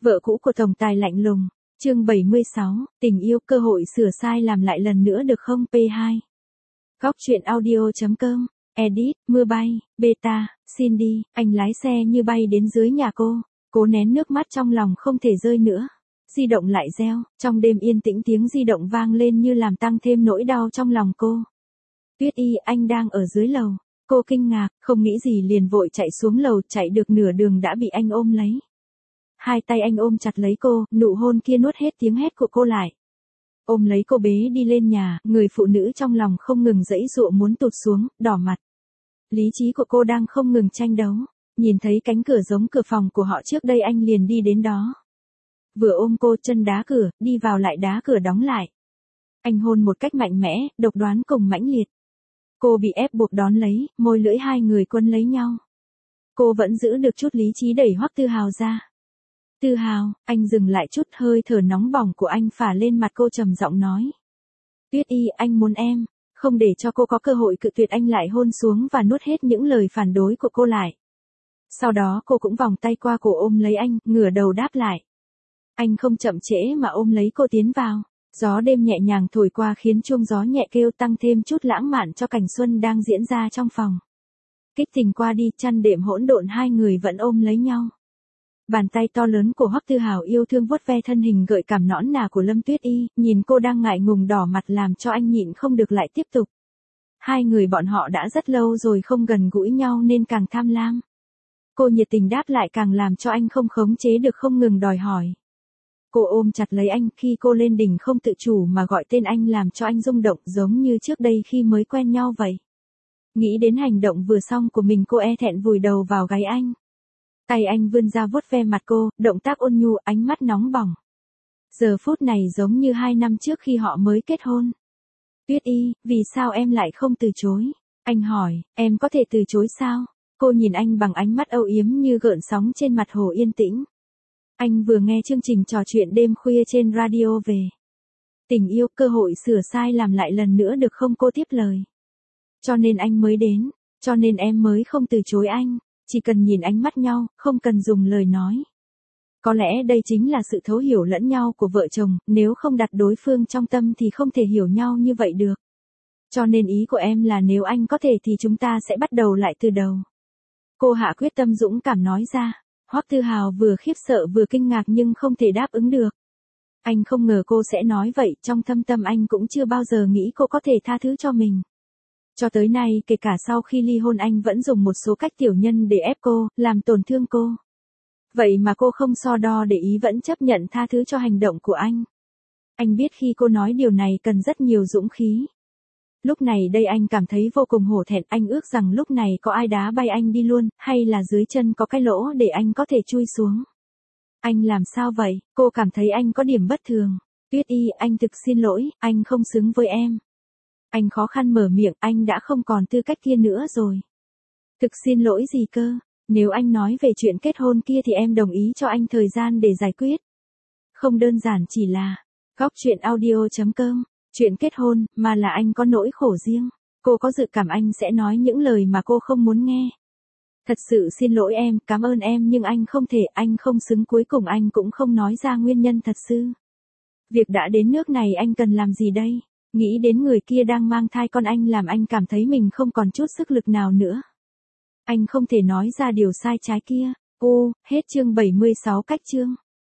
Vợ cũ của tổng tài lạnh lùng. Chương 76, tình yêu, cơ hội sửa sai làm lại lần nữa được không? P2. Góc truyện audio.com. Edit, mưa bay, beta, Cindy, anh lái xe như bay đến dưới nhà cô. Cố nén nước mắt trong lòng không thể rơi nữa. Di động lại reo, trong đêm yên tĩnh tiếng di động vang lên như làm tăng thêm nỗi đau trong lòng cô. Tuyết Y, anh đang ở dưới lầu. Cô kinh ngạc, không nghĩ gì liền vội chạy xuống lầu, chạy được nửa đường đã bị anh ôm lấy. Hai tay anh ôm chặt lấy cô, nụ hôn kia nuốt hết tiếng hét của cô lại. Ôm lấy cô bế đi lên nhà, người phụ nữ trong lòng không ngừng giãy giụa muốn tụt xuống, đỏ mặt. Lý trí của cô đang không ngừng tranh đấu. Nhìn thấy cánh cửa giống cửa phòng của họ trước đây anh liền đi đến đó. Vừa ôm cô, chân đá cửa, đi vào lại đá cửa đóng lại. Anh hôn một cách mạnh mẽ, độc đoán cùng mãnh liệt. Cô bị ép buộc đón lấy, môi lưỡi hai người quấn lấy nhau. Cô vẫn giữ được chút lý trí đẩy Hoắc Tư Hào ra. Tư Hào, anh dừng lại chút, hơi thở nóng bỏng của anh phả lên mặt cô trầm giọng nói. Tuyết Y, anh muốn em. Không để cho cô có cơ hội cự tuyệt anh lại hôn xuống và nuốt hết những lời phản đối của cô lại. Sau đó cô cũng vòng tay qua cổ ôm lấy anh, ngửa đầu đáp lại. Anh không chậm trễ mà ôm lấy cô tiến vào. Gió đêm nhẹ nhàng thổi qua khiến chuông gió nhẹ kêu tăng thêm chút lãng mạn cho cảnh xuân đang diễn ra trong phòng. Kích tình qua đi, chăn đệm hỗn độn, hai người vẫn ôm lấy nhau. Bàn tay to lớn của Hoắc Tư Hào yêu thương vuốt ve thân hình gợi cảm nõn nà của Lâm Tuyết Y, nhìn cô đang ngại ngùng đỏ mặt làm cho anh nhịn không được lại tiếp tục. Hai người bọn họ đã rất lâu rồi không gần gũi nhau nên càng tham lam. Cô nhiệt tình đáp lại càng làm cho anh không khống chế được, không ngừng đòi hỏi. Cô ôm chặt lấy anh, khi cô lên đỉnh không tự chủ mà gọi tên anh làm cho anh rung động giống như trước đây khi mới quen nhau vậy. Nghĩ đến hành động vừa xong của mình, cô e thẹn vùi đầu vào gáy anh. Tay anh vươn ra vuốt ve mặt cô, động tác ôn nhu, ánh mắt nóng bỏng. Giờ phút này giống như 2 năm trước khi họ mới kết hôn. Tuyết Y, vì sao em lại không từ chối? Anh hỏi, em có thể từ chối sao? Cô nhìn anh bằng ánh mắt âu yếm như gợn sóng trên mặt hồ yên tĩnh. Anh vừa nghe chương trình trò chuyện đêm khuya trên radio về. Tình yêu, cơ hội sửa sai làm lại lần nữa được không? Cô tiếp lời. Cho nên anh mới đến, cho nên em mới không từ chối anh. Chỉ cần nhìn ánh mắt nhau, không cần dùng lời nói. Có lẽ đây chính là sự thấu hiểu lẫn nhau của vợ chồng, nếu không đặt đối phương trong tâm thì không thể hiểu nhau như vậy được. Cho nên ý của em là nếu anh có thể thì chúng ta sẽ bắt đầu lại từ đầu. Cô hạ quyết tâm dũng cảm nói ra. Hoắc Tư Hào vừa khiếp sợ vừa kinh ngạc nhưng không thể đáp ứng được. Anh không ngờ cô sẽ nói vậy, trong thâm tâm anh cũng chưa bao giờ nghĩ cô có thể tha thứ cho mình. Cho tới nay, kể cả sau khi ly hôn anh vẫn dùng một số cách tiểu nhân để ép cô, làm tổn thương cô. Vậy mà cô không so đo để ý, vẫn chấp nhận tha thứ cho hành động của anh. Anh biết khi cô nói điều này cần rất nhiều dũng khí. Lúc này đây anh cảm thấy vô cùng hổ thẹn, anh ước rằng lúc này có ai đá bay anh đi luôn, hay là dưới chân có cái lỗ để anh có thể chui xuống. Anh làm sao vậy? Cô cảm thấy anh có điểm bất thường. Tuyết Y, anh thực xin lỗi, anh không xứng với em. Anh khó khăn mở miệng, anh đã không còn tư cách kia nữa rồi. Thực xin lỗi gì cơ? Nếu anh nói về chuyện kết hôn kia thì em đồng ý cho anh thời gian để giải quyết. Không đơn giản chỉ là góc truyện audio.com, chuyện kết hôn, mà là anh có nỗi khổ riêng. Cô có dự cảm anh sẽ nói những lời mà cô không muốn nghe. Thật sự xin lỗi em, cảm ơn em nhưng anh không thể, anh không xứng. Cuối cùng anh cũng không nói ra nguyên nhân thật sự. Việc đã đến nước này anh cần làm gì đây? Nghĩ đến người kia đang mang thai con anh làm anh cảm thấy mình không còn chút sức lực nào nữa. Anh không thể nói ra điều sai trái kia. Ô, hết chương 76 cách chương.